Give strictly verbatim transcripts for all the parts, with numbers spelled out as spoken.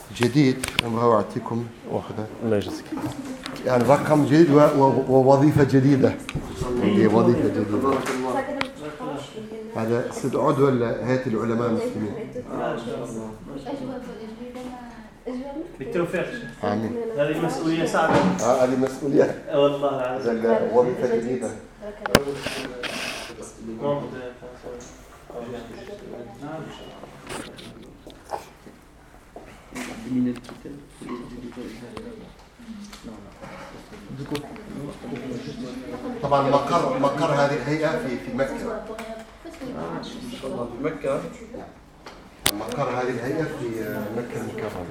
جديد وما أعطيكم واحدة الله يجزيك. يعني رقم جديد ووظيفة جديدة. هي وظيفة جديدة. هذا سيد عضو هيئة العلماء المسلمين. بالتوفيق. آمين. هذه مسؤولية صعبة. آه هذه مسؤولية. والله العظيم. وظيفة جديدة. من الكتاب طبعا مقر مقر هذه الهيئة في في مكة. ما شاء الله في مكة. مقر هذه الهيئة في مكة المكرمة.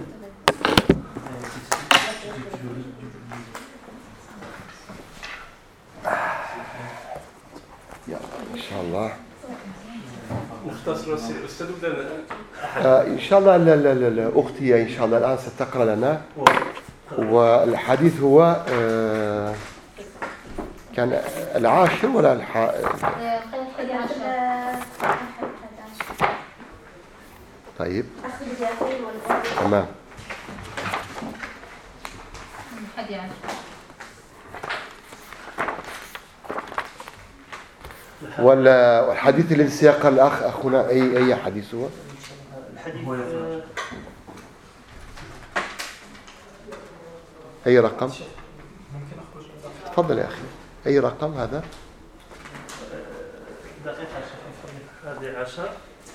يلا إن شاء الله. نختصر الأستاذ بدنا آه إن شاء الله. لا لا لا, لا. أختي إن شاء الله الآن ستقرأ لنا. والحديث هو آه كان العاشر ولا الح... طيب تمام. والحديث الذي سياق الأخ أخونا أي أي حديث هو؟ الحديث أي رقم؟ تفضل يا أخي. أي رقم هذا؟ دقيقة هذه عشر.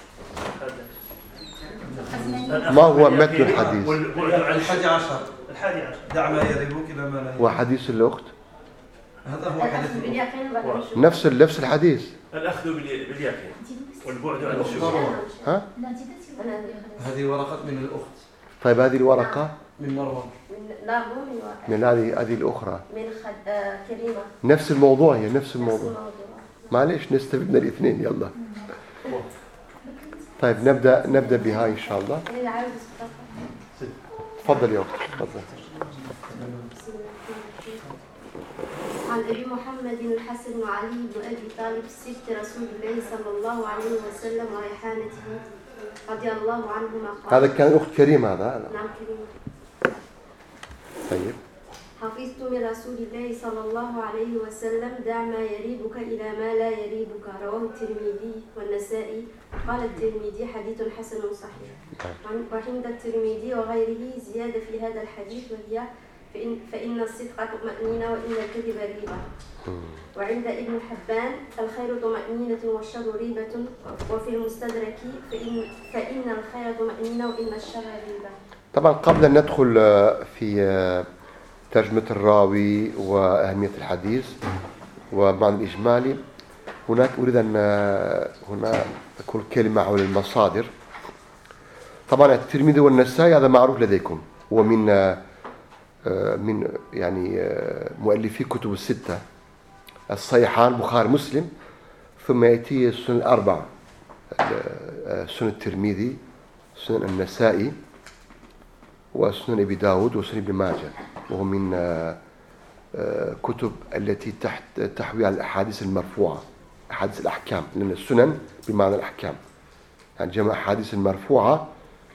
ما هو متن الحديث؟ الحادي عشر. الحادي عشر. دع ما يريبك إلى ما لا يريبك. وحديث الأخت؟ هذا هو حديث نفس نفس الحديث. الأخذ باليقين والبعد عن الشبهة. ها؟ هذه ورقة من الأخت. طيب هذه الورقة من مروان. من هذه هذه الأخرى. من خد كريمة. نفس الموضوع هي نفس الموضوع. معليش نستفيد من الاثنين يلا. طيب نبدأ نبدأ بها إن شاء الله. تفضل يا أختي تفضل. عن أبي محمد الحسن وعلي بن أبي طالب سبط رسول الله صلى الله عليه وسلم وريحانته رضي الله عنهما قال. هذا كان أخت كريمة هذا. نعم كريمة. طيب. حفظت من رسول الله صلى الله عليه وسلم دع ما يريبك إلى ما لا يريبك رواه الترمذي والنسائي. قال الترمذي حديث حسن صحيح. وعند الترمذي وغيره زيادة في هذا الحديث وهي فإن, فإن الصدق طمأنينة وإن الكذب ريبة. وعند ابن حبان الخير طمأنينة والشر ريبة. وفي المستدرك فإن, فإن الخير طمأنينة وإن الشر ريبة. طبعا قبل أن ندخل في ترجمة الراوي وأهمية الحديث ومعنى الإجمالي هناك أريد أن هنا أقول كلمة حول المصادر. طبعا الترمذي والنسائي هذا معروف لديكم هو من من يعني مؤلفي كتب الستة الصحيحان بخاري مسلم. ثم يأتي السنن الأربعة سنن الترمذي سنن النسائي وسنن أبي داود وسنن ابن ماجه وهو من كتب التي تحت تحوي على الأحاديث المرفوعة أحاديث الأحكام لأن السنن بمعنى الأحكام يعني جمع أحاديث المرفوعة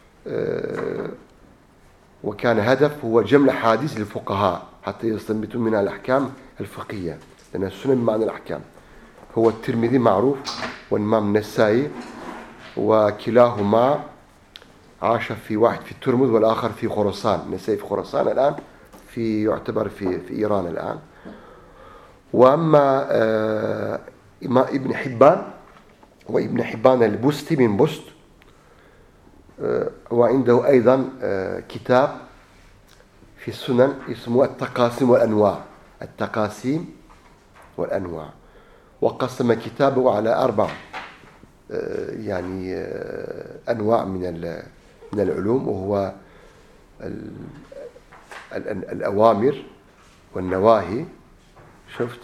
وكان هدف هو جمع أحاديث للفقهاء حتى يستنبطون منها الأحكام الفقهية لأن السنن بمعنى الأحكام. هو الترمذي معروف والإمام النسائي وكلاهما عاش في واحد في ترمذ والآخر في خراسان. النسائي في خراسان الآن في يعتبر في في إيران الآن. وأما آه ابن حبان وابن حبان البستي من بست آه وعنده أيضا آه كتاب في السنن اسمه التقاسيم والأنواع. التقاسيم والأنواع وقسم كتابه على أربع آه يعني آه أنواع من من العلوم وهو الأوامر والنواهي شفت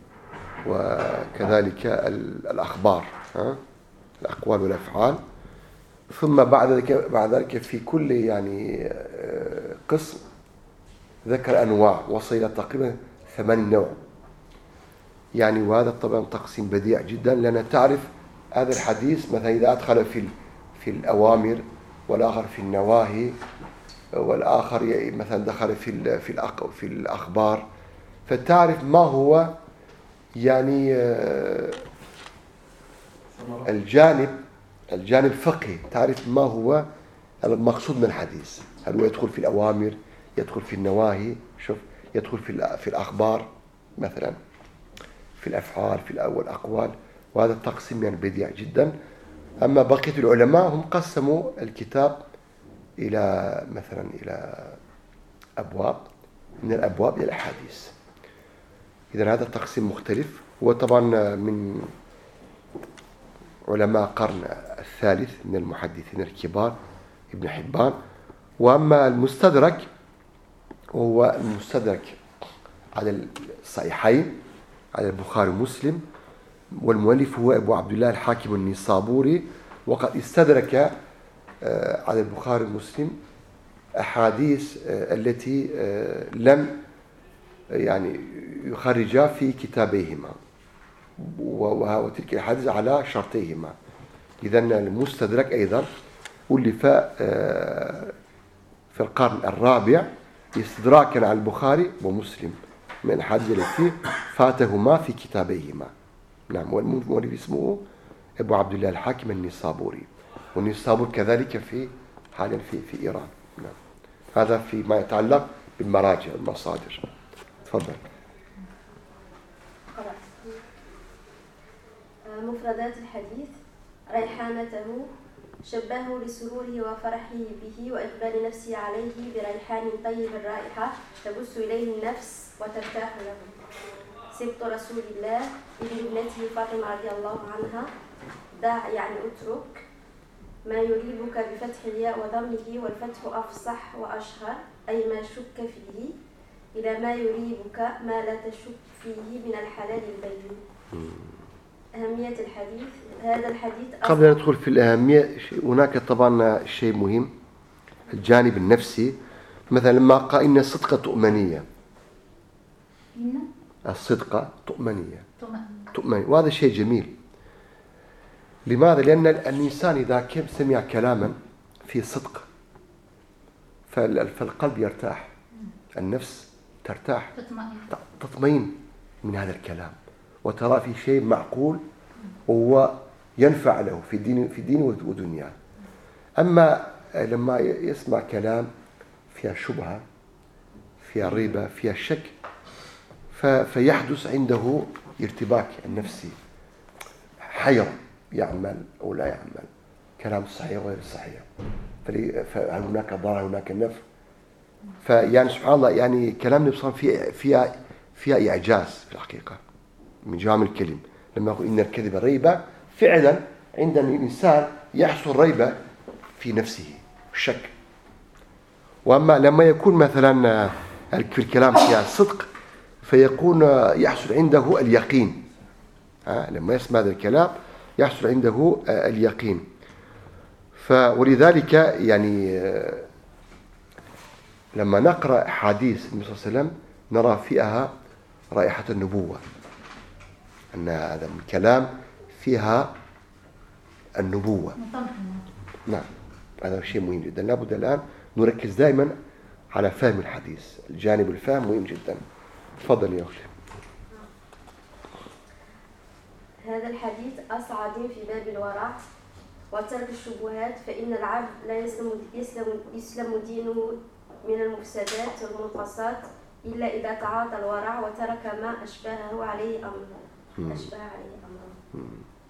وكذلك الأخبار ها الأقوال والأفعال. ثم بعد ذلك بعد ذلك في كل يعني قسم ذكر أنواع وصل إلى تقريبا ثمان نوع يعني. وهذا طبعا تقسيم بديع جدا لأن تعرف هذا الحديث مثلا إذا أدخل في في الأوامر والآخر في النواهي والآخر مثلا دخل في في في الأخبار، فتعرف ما هو يعني الجانب الجانب الفقهي، تعرف ما هو المقصود من الحديث، هل هو يدخل في الأوامر، يدخل في النواهي، شوف يدخل في في الأخبار مثلا، في الأفعال، في الأقوال. وهذا التقسيم يعني بديع جدا. أما بقية العلماء هم قسموا الكتاب إلى مثلا إلى أبواب، من الأبواب إلى الأحاديث. إذن هذا التقسيم مختلف. وطبعا من علماء القرن الثالث من المحدثين الكبار ابن حبان. وأما المستدرك وهو المستدرك على الصحيحين على البخاري ومسلم، والمؤلف هو أبو عبد الله الحاكم النيسابوري، وقد استدرك على البخاري ومسلم أحاديث التي لم يعني يخرجا في كتابيهما، وتلك الأحاديث على شرطيهما. إذن المستدرك أيضا ألف في القرن الرابع استدراكا على البخاري ومسلم من الأحاديث التي فاتهما في كتابيهما. نعم. والمؤلف اسمه أبو عبد الله الحاكم النيسابوري، والنيسابور كذلك في حاليا في في إيران. نعم. هذا فيما يتعلق بالمراجع المصادر. تفضل. مفردات الحديث: ريحانته، شبهه لسروره وفرحه به وإقبال نفسه عليه بريحان طيب الرائحة تبث إليه النفس وترتاح له. سبط رسول الله ابن ابنته فاطمة رضي الله عنها. دع يعني اترك. ما يريبك بفتح الياء وضمه، والفتح أفصح وأشهر، أي ما شك فيه، إلى ما يريبك ما لا تشك فيه من الحلال البين. أهمية الحديث: هذا الحديث قبل أن ندخل في الأهمية هناك طبعا شيء مهم، الجانب النفسي. مثلا لما قال إن الصدق طؤمنية، الصدق طؤمنية طؤمنية، وهذا شيء جميل. لماذا؟ لأن الإنسان إذا كان سمع كلاما في صدق فالقلب يرتاح، النفس ترتاح، تطمئن من هذا الكلام، وترى في شيء معقول وهو ينفع له في دين في دينه ودنياه. أما لما يسمع كلام فيها شبهة، فيها ريبة، فيها شك، فيحدث عنده ارتباك النفسي، حيرة، يعمل أو لا يعمل، كلام صحيح وغير صحيح، فهل هناك ضرر هناك نفع. فيعني سبحان الله، يعني كلام النبي صلى الله عليه وسلم فيها فيها إعجاز في الحقيقة من جوامع الكلم. لما يقول إن الكذب ريبة، فعلا عند الإنسان يحصل ريبة في نفسه، شك. وأما لما يكون مثلا في الكلام فيها صدق فيكون يحصل عنده اليقين. ها، لما يسمع هذا الكلام يحصل عنده اليقين. فولذلك يعني لما نقرأ حديث النبي صلى الله عليه وسلم نرى فيها رائحة النبوة، أن هذا الكلام فيها النبوة. نعم، هذا شيء مهم جدا. لابد الآن نركز دائما على فهم الحديث، الجانب الفهم مهم جدا. تفضل يا أختي. هذا الحديث أصعد في باب الورع وترك الشبهات، فإن العبد لا يسلم, يسلم, يسلم دينه من المفسدات والمنقصات إلا إذا تعاطى الورع وترك ما أشبهه عليه أمره. أشبه عليه أمره.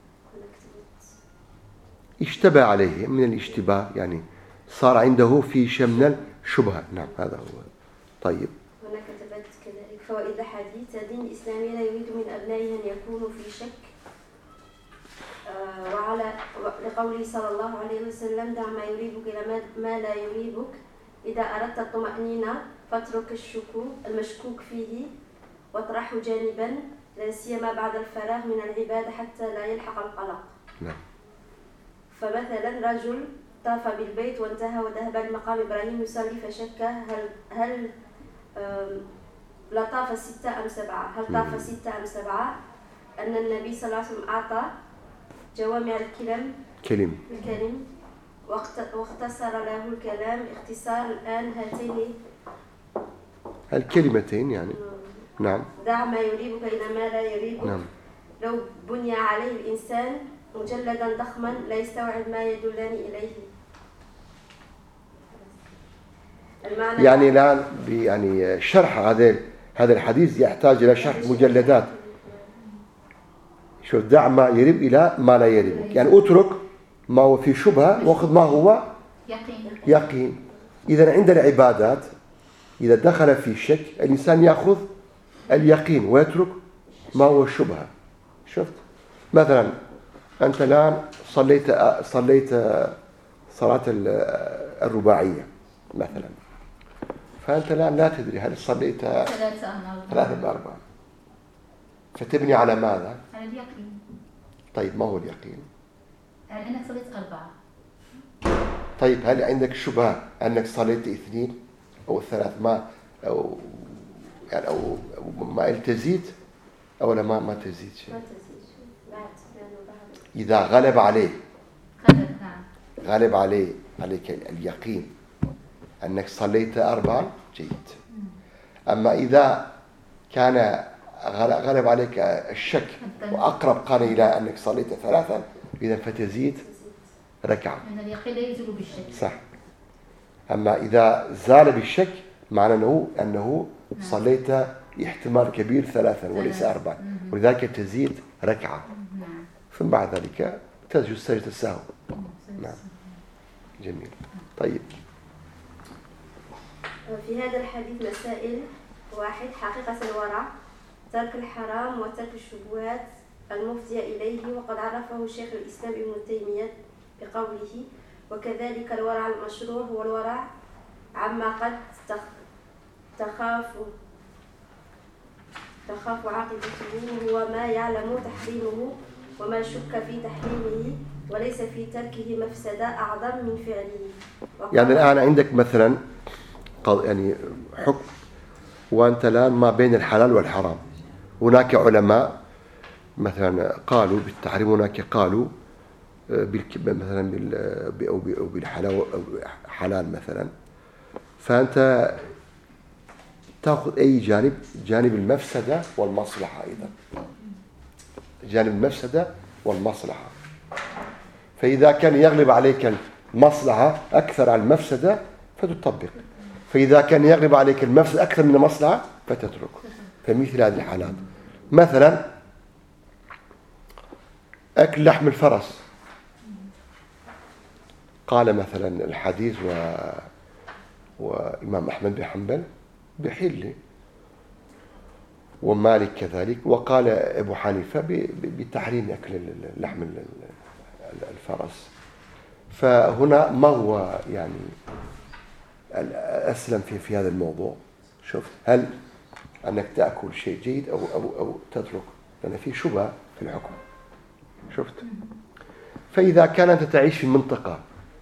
اشتبه عليه من الاشتباه، يعني صار عنده في شمل الشبهة. نعم، هذا هو. طيب. هنا كتبت كذلك: فوائد حديث: الدين الإسلامي لا يريد من أبنائه أن يكونوا في شك. آه وعلى لقوله صلى الله عليه وسلم: دع ما يريبك إلى ما لا يريبك، إذا أردت الطمأنينة فاترك الشكوك المشكوك فيه واطرحه جانبا، لا سيما بعد الفراغ من العبادة حتى لا يلحق القلق. نعم. فمثلا رجل طاف بالبيت وانتهى وذهب لمقام إبراهيم يصلي، فشك هل هل لا طاف ستة أم سبعة، هل طاف ستة أم سبعة؟ أن النبي صلى الله عليه وسلم أعطى جوامع الكلم كلم الكلم واختصر له الكلام اختصار الآن هاتين الكلمتين يعني. نعم. دع ما يريبك إلى ما لا يريبك. نعم. لو بني عليه الإنسان مجلدا ضخما لا يستوعب ما يدلان إليه. يعني الآن يعني شرح هذا هذا الحديث يحتاج إلى شرح مجلدات. شوف، دع ما يريب إلى ما لا يريبك، يعني اترك ما هو في شبهة واخذ ما هو يقين. يقين. إذا عند العبادات إذا دخل في شك الإنسان يأخذ اليقين ويترك ما هو الشبهة. شفت مثلا أنت الآن صليت صليت صلاة الرباعية مثلا، فأنت الآن لا تدري هل صليت ثلاثة بأربعة، فتبني على ماذا؟ على اليقين. طيب ما هو اليقين؟ يعني أنك صليت أربعة. طيب هل عندك شبهة أنك صليت اثنين أو ثلاث ما أو يعني أو ما تزيد أو لا ما ما تزيد شيء؟ إذا غلب عليه غلب عليه عليك اليقين أنك صليت أربعة جيد. أما إذا كان غلب عليك الشك وأقرب قال إلى أنك صليت ثلاثا إذا فتزيد ركعة. من اليقين لا يزول بالشك. صح. أما إذا زال بالشك معنى أنه أنه صليت احتمال كبير ثلاثا وليس أربعا، ولذلك تزيد ركعة. ثم بعد ذلك تسجد سجدة السهو. نعم. جميل. طيب. في هذا الحديث مسائل. واحد، حقيقة الورع، ترك الحرام وترك الشبهات المفضية إليه، وقد عرفه شيخ الإسلام ابن تيمية بقوله: وكذلك الورع المشروع هو الورع عما قد تخاف تخاف عاقبته، وهو ما يعلم تحريمه وما شك في تحريمه وليس في تركه مفسدة أعظم من فعله. يعني الآن عندك مثلا يعني حكم وأنت الآن ما بين الحلال والحرام، هناك علماء مثلا قالوا بالتحريم، هناك قالوا مثلا بالحلال حلال مثلا، فأنت تأخذ أي جانب، جانب المفسدة والمصلحة أيضا، جانب المفسدة والمصلحة. فإذا كان يغلب عليك المصلحة أكثر عن المفسدة فتطبق، فإذا كان يغلب عليك المفسدة أكثر من المصلحة فتترك. فمثل هذه الحالات مثلا أكل لحم الفرس، قال مثلا الحديث و... وإمام أحمد بن حنبل بحله ومالك كذلك، وقال أبو حنيفة بتحريم أكل لحم الفرس. فهنا ما هو يعني الأسلم في في هذا الموضوع؟ شوف، هل أنك تأكل شيء جيد أو أو أو تترك؟ لأن في شبهة في الحكم. شفت؟ فإذا كان أنت تعيش في منطقة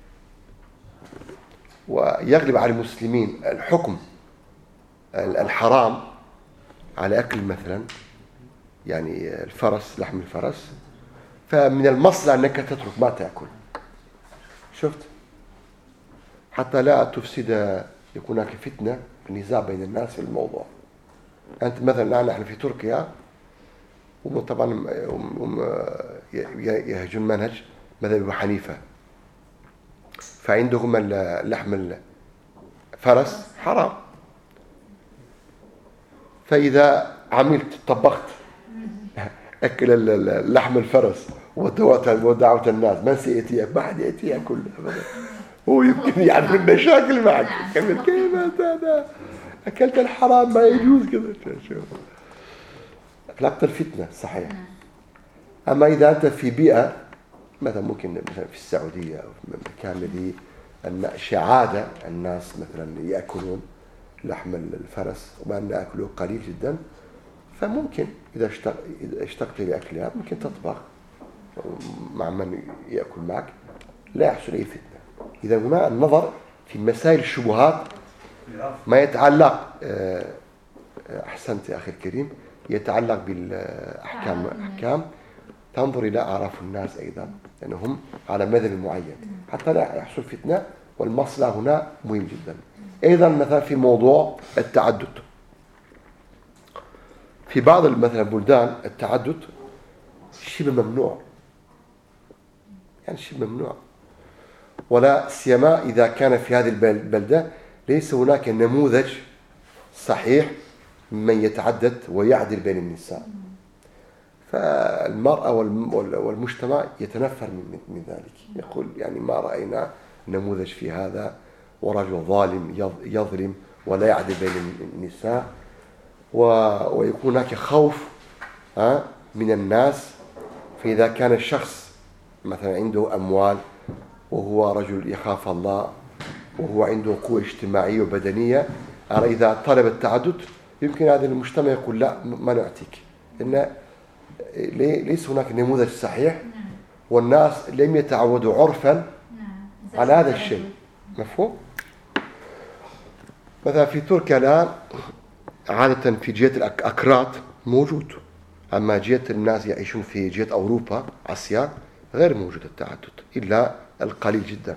ويغلب على المسلمين الحكم الحرام على أكل مثلا يعني الفرس، لحم الفرس، فمن المصلحة أنك تترك ما تأكل. شفت؟ حتى لا تفسد، يكون هناك فتنة نزاع بين الناس في الموضوع. أنت مثلا نحن في تركيا وطبعا يهجون منهج مذهب أبو حنيفة، فعندهم اللحم الفرس حرام، فإذا عملت طبخت أكل اللحم الفرس ودعوت الناس من سيأتي؟ ما حد يأتي يأكل أبدا، هو يمكن يعمل مشاكل معك. كيف كيف هذا أكلت الحرام ما يجوز كذا. شوف أخلاق الفتنة صحيح. أما إذا أنت في بيئة مثلا ممكن مثلا في السعودية أو في المكان الذي عادة الناس مثلا يأكلون لحم الفرس وما نأكله قليل جدا، فممكن إذا اشتقت لأكلها ممكن تطبخ مع من يأكل معك لا يحصل أي فتنة. إذا هنا النظر في مسائل الشبهات ما يتعلق، أحسنت يا أخي الكريم، يتعلق بالأحكام أحكام تنظر إلى أعراف الناس أيضا لأنهم على مذهب معين حتى لا يحصل فتنة، والمصلحة هنا مهم جدا. أيضا مثلا في موضوع التعدد، في بعض مثلا البلدان التعدد شبه ممنوع، يعني شبه ممنوع، ولا سيما إذا كان في هذه البلدة ليس هناك نموذج صحيح من يتعدد ويعدل بين النساء، فالمرأة والمجتمع يتنفر من ذلك، يقول يعني ما رأينا نموذج في هذا، ورجل ظالم يظلم ولا يعدل بين النساء، ويكون هناك خوف من الناس. فإذا كان الشخص مثلا عنده أموال وهو رجل يخاف الله وهو عنده قوة اجتماعية وبدنية، إذا طلب التعدد يمكن هذا المجتمع يقول لا ما نعطيك، إن ليس هناك نموذج صحيح والناس لم يتعودوا عرفا على هذا الشيء. مفهوم؟ مثلا في تركيا الآن عادة في جهة الأكراد موجود، أما جهة الناس يعيشون في جهة أوروبا آسيا غير موجود التعدد إلا القليل جدا.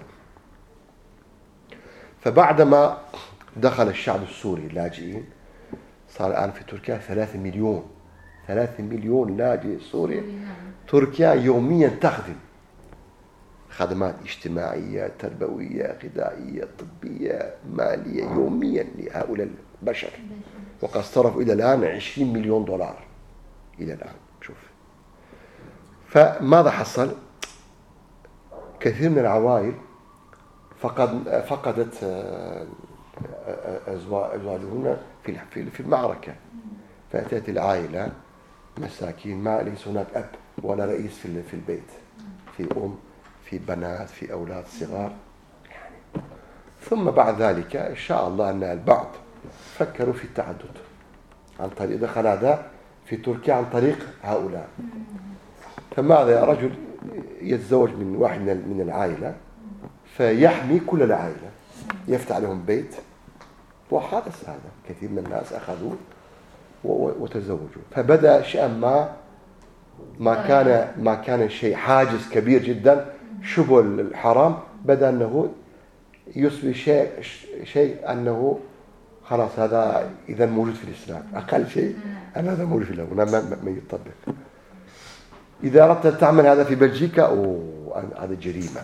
فبعدما دخل الشعب السوري اللاجئين صار الآن في تركيا ثلاثة مليون ثلاثة مليون لاجئ سوري. تركيا يوميا تخدم خدمات اجتماعية تربوية غذائية طبية مالية يوميا لهؤلاء البشر، وقد صرفوا إلى الآن عشرين مليون دولار إلى الآن. شوف فماذا حصل؟ كثير من العوائل فقد فقدت أزواجهن في في المعركة، فأتت العائلة مساكين ما ليس هناك أب ولا رئيس في في البيت، في أم في بنات في أولاد صغار يعني. ثم بعد ذلك إن شاء الله أن البعض فكروا في التعدد عن طريق دخل هذا في تركيا عن طريق هؤلاء. فماذا؟ رجل يتزوج من واحد من العائلة فيحمي كل العائلة، يفتح لهم بيت، وحدث هذا كثير من الناس أخذوه وتزوجوا. فبدأ شيئا ما ما كان ما كان شيء حاجز كبير جدا شبه الحرام، بدأ أنه يصبح شيء شيء أنه خلاص هذا إذا موجود في الإسلام أقل شيء أن هذا موجود في الإسلام ما ما يطبق. إذا أردت تعمل هذا في بلجيكا أو هذا جريمة.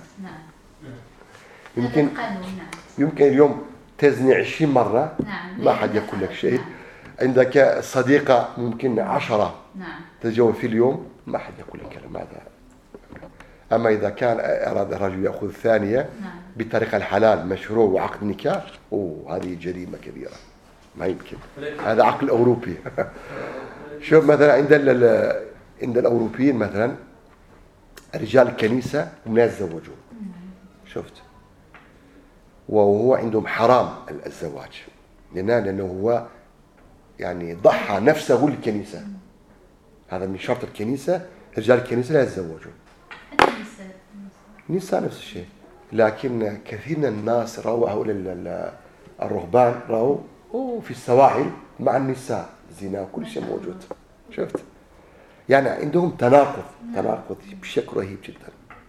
يمكن يمكن اليوم تزني عشرين مرة ما حد يقول لك شيء. عندك صديقة ممكن عشرة تتزوج في اليوم ما حد يقول لك كلام هذا. أما إذا كان أراد الرجل يأخذ ثانية بطريقة الحلال مشروع وعقد نكاح، أوه هذه جريمة كبيرة ما يمكن، هذا عقل أوروبي. شوف مثلا عند عند الأوروبيين مثلا رجال الكنيسة هم لا يتزوجون، شفت، وهو عندهم حرام الزواج لأنه لأنه هو يعني ضحى نفسه للكنيسة، هذا من شرط الكنيسة، رجال الكنيسة لا يتزوجون. النساء نفس الشيء، لكن كثير من الناس رأوا هؤلاء الرهبان رأوا في السواحل مع النساء زنا وكل شيء موجود، شفت، يعني عندهم تناقض تناقض بشكل رهيب جدا.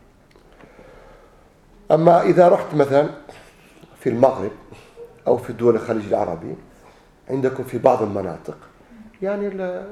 أما إذا رحت مثلا في المغرب أو في دول الخليج العربي عندكم في بعض المناطق يعني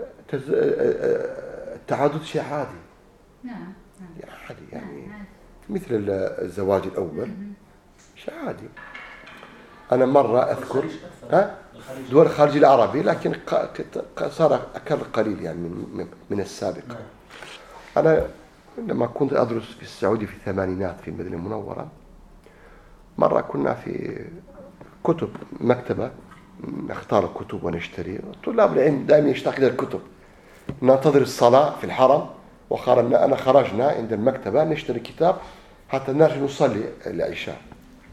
التعدد شيء عادي، نعم عادي يعني مثل الزواج الأول شيء عادي. أنا مرة أذكر ها دول الخليج العربي لكن صار أقل قليل يعني من من السابق. أنا لما كنت أدرس في السعودية في الثمانينات في المدينة المنورة، مرة كنا في كتب مكتبة نختار الكتب ونشتري، طلاب العلم دائما يشتاق إلى الكتب، ننتظر الصلاة في الحرم وخرجنا أنا خرجنا عند المكتبة نشتري كتاب حتى نرجع نصلي العشاء.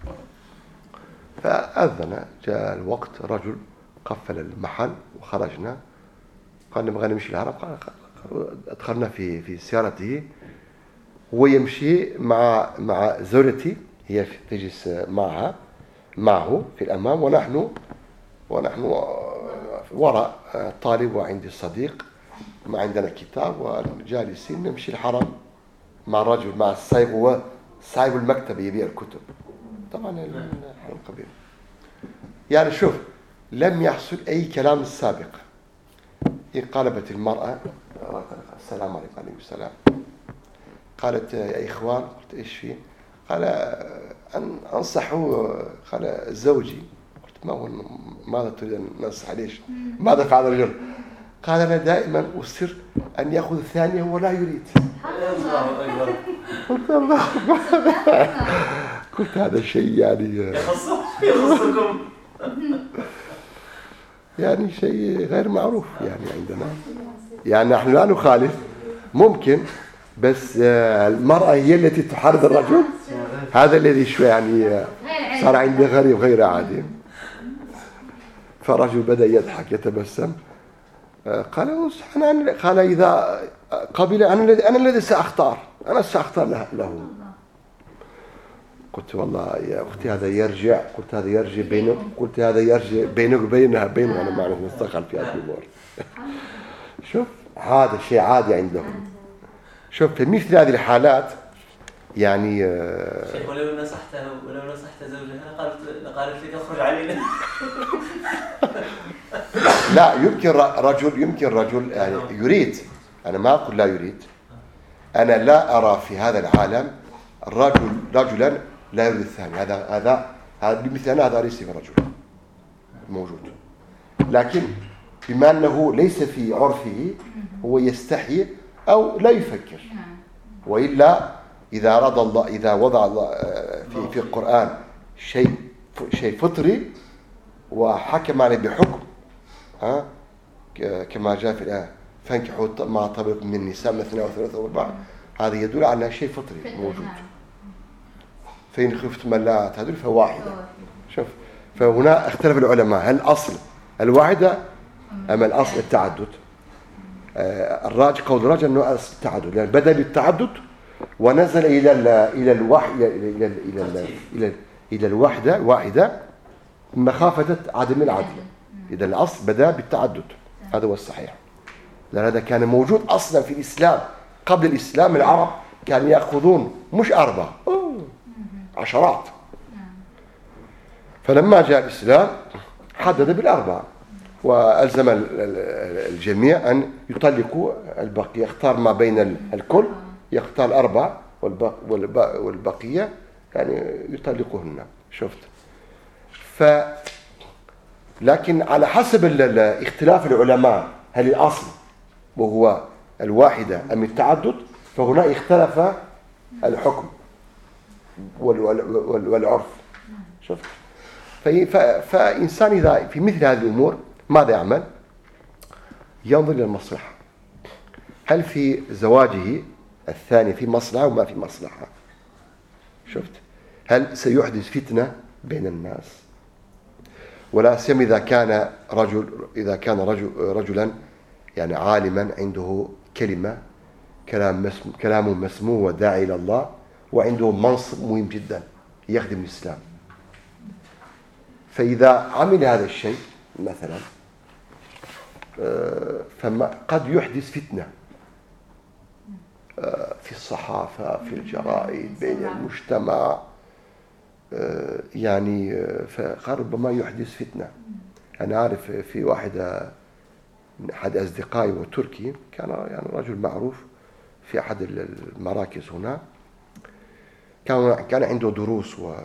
فأذن جاء الوقت، رجل قفل المحل وخرجنا، قال نبغى نمشي الحرم، قال أدخلنا في في سيارته ويمشي مع مع زوجتي، هي تجلس معها معه في الأمام ونحن ونحن وراء طالب وعندي صديق ما عندنا كتاب وجالسين نمشي الحرم مع الرجل مع السايق هو صاحب المكتب يبيع الكتب. طبعا الحرم كبير. يعني شوف لم يحصل أي كلام السابق. انقلبت المرأة السلام عليكم عليه السلام قالت يا إخوان قلت إيش فيه؟ قال أن أنصحوا قال زوجي. قلت ما هو ماذا تريد أن ننصح ليش؟ ماذا فعل الرجل؟ قال أنا دائما أصر أن يأخذ الثانية وهو لا يريد. قلت الله قلت هذا شيء يعني يخصكم يعني شيء غير معروف يعني عندنا. يعني نحن لا نخالف ممكن بس المرأة هي التي تحارب الرجل. هذا الذي شوي يعني صار عندي غريب غير عادي. فرجل بدأ يضحك يتبسم قال أنا قال إذا قبل أنا الذي أنا الذي سأختار أنا سأختار له. قلت والله يا أختي هذا يرجع قلت هذا يرجع بينك قلت هذا يرجع بينك وبينها بينه أنا ما نستخل في هذه الأمور. شوف هذا شيء عادي عندهم. شوف في مثل هذه الحالات يعني شيخ ولو نصحته ولو نصحت زوجها قالت قالت لك اخرج علينا. لا يمكن رجل يمكن رجل يعني يريد. أنا ما أقول لا يريد. أنا لا أرى في هذا العالم رجل رجلا لا يريد الثاني. هذا هذا هذا بمثل هذا ليس في رجل موجود. لكن بما أنه ليس في عرفه هو يستحي أو لا يفكر. وإلا إذا أراد الله إذا وضع الله في في القرآن شيء شيء فطري وحكم عليه بحكم ها كما جاء في الآية فانكحوا ما طاب من النساء مثنى وثلاثة وأربعة. هذا يدل على شيء فطري موجود. فإن خفتم ألا تعدلوا فواحدة. شوف فهنا اختلف العلماء هل الأصل الواحدة أم الأصل التعدد؟ الراجح قول الراجح أنه أصل التعدد لأن بدأ بالتعدد ونزل إلى ال إلى الوحي إلى إلى إلى إلى, إلى, إلى الوحدة واحدة مخافة عدم العدل. إذا الأصل بدأ بالتعدد هذا هو الصحيح. لأن هذا كان موجود أصلا في الإسلام. قبل الإسلام العرب كانوا يأخذون مش أربعة عشرات. فلما جاء الإسلام حدد بالأربعة وألزم الجميع أن يطلقوا البقية. يختار ما بين الكل يختار أربعة والبقية يعني يطلقوهن. شفت ف لكن على حسب اختلاف العلماء هل الأصل وهو الواحدة أم التعدد فهنا اختلف الحكم والعرف. شفت فإنسان إذا في مثل هذه الأمور ماذا يعمل؟ ينظر إلى المصلحة. هل في زواجه الثاني في مصلحة وما في مصلحة؟ شفت هل سيحدث فتنة بين الناس؟ ولا سيما إذا كان رجل إذا كان رجل رجلا يعني عالما عنده كلمة كلام مسمو كلامه مسموع وداعي إلى الله وعنده منصب مهم جدا يخدم الإسلام. فإذا عمل هذا الشيء مثلا فما قد يحدث فتنة في الصحافة في الجرائد بين المجتمع يعني فربما يحدث فتنة. أنا عارف في واحدة من أحد أصدقائي وتركي كان يعني رجل معروف في أحد المراكز هنا كان كان عنده دروس و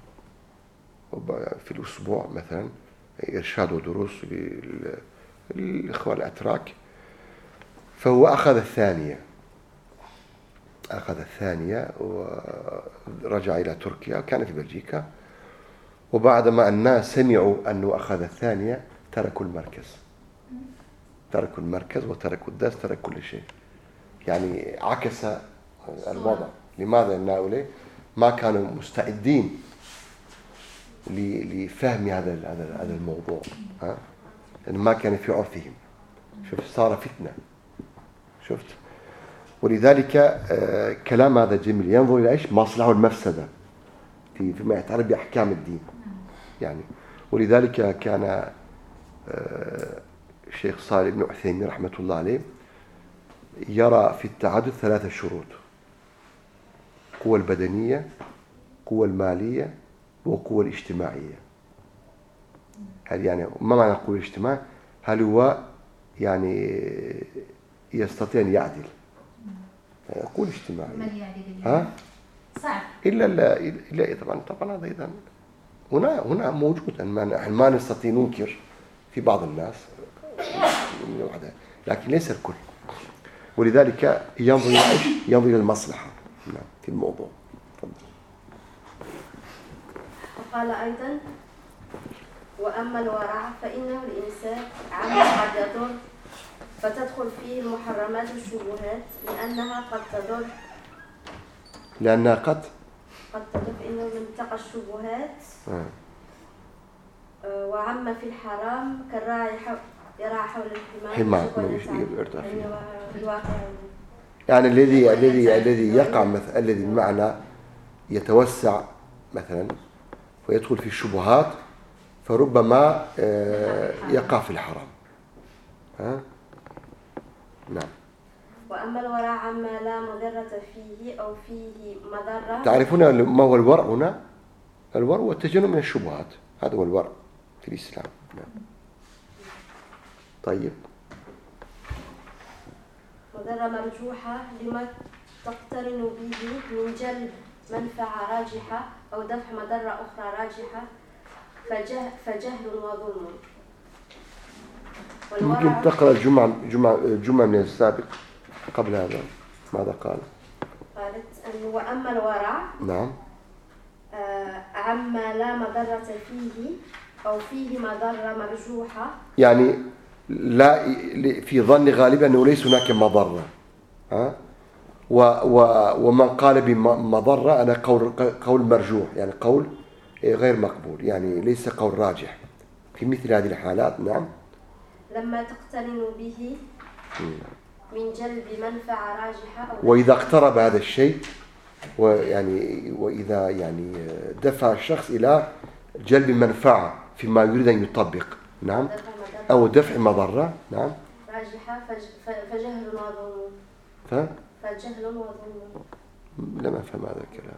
في الأسبوع مثلا إرشاد ودروس للإخوة الأتراك. فهو أخذ الثانية أخذ الثانية ورجع إلى تركيا كان في بلجيكا. وبعدما الناس سمعوا أنه أخذ الثانية تركوا المركز تركوا المركز وتركوا الدرس تركوا كل شيء. يعني عكس الوضع. لماذا؟ لأن هؤلاء ما كانوا مستعدين لفهم هذا هذا الموضوع ها لأن ما كان في عرفهم. شوف صار فتنة. شفت ولذلك آه كلام هذا جميل ينظر إلى إيش مصلحة والمفسدة في فيما يتعلق بأحكام الدين يعني. ولذلك كان آه الشيخ صالح بن عثيمين رحمة الله عليه يرى في التعدد ثلاثة شروط: قوة البدنية، قوة المالية، وقوة الاجتماعية. هل يعني ما معنى قوة الاجتماع؟ هل هو يعني يستطيع أن يعدل؟ قوة اجتماعية. من يعدل؟ ها؟ صعب. إلا لا إلا طبعا طبعا هذا أيضا هنا هنا موجود. ما ما نستطيع ننكر في بعض الناس، لكن ليس الكل. ولذلك ينظر إلى إيش؟ ينظر إلى المصلحة في الموضوع. وقال أيضا: وأما الورع فإنه الإمساك عما قد يضر، فتدخل فيه المحرمات الشبهات لأنها قد تضر لأنها قد قد تضر فإنه من اتقى الشبهات. آه. وعما في الحرام كالراعي يرعى حول الحمار حمار الواقع. يعني الذي الذي الذي يقع مثلا الذي المعنى يتوسع مثلا ويدخل في الشبهات، فربما يقع في الحرام. ها؟ نعم. وأما الورع عما لا مضرة فيه أو فيه مضرة. تعرفون ما هو الورع هنا؟ الورع هو التجنب من الشبهات، هذا هو الورع في الإسلام. نعم. طيب. مضرة مرجوحة لما تقترن به من جلب منفعة راجحة أو دفع مضرة أخرى راجحة، فجه فجهل وظلم. ممكن تقرأ الجمعة جمعة جمعة من السابق قبل هذا. ماذا قال؟ قالت أن وأما الورع نعم آه عما لا مضرة فيه أو فيه مضرة مرجوحة، يعني لا في ظن غالبا أنه ليس هناك مضرة. ها؟ و و ومن قال بمضرة أنا قول قول مرجوح، يعني قول غير مقبول، يعني ليس قول راجح في مثل هذه الحالات. نعم. لما تقترن به من جلب منفعة راجحة أو وإذا اقترب هذا الشيء ويعني وإذا يعني دفع الشخص إلى جلب منفعة فيما يريد أن يطبق. نعم. أو دفع مضرة. نعم. راجحة فجهل وظلم. ف فجهل وظلم. لم أفهم هذا الكلام.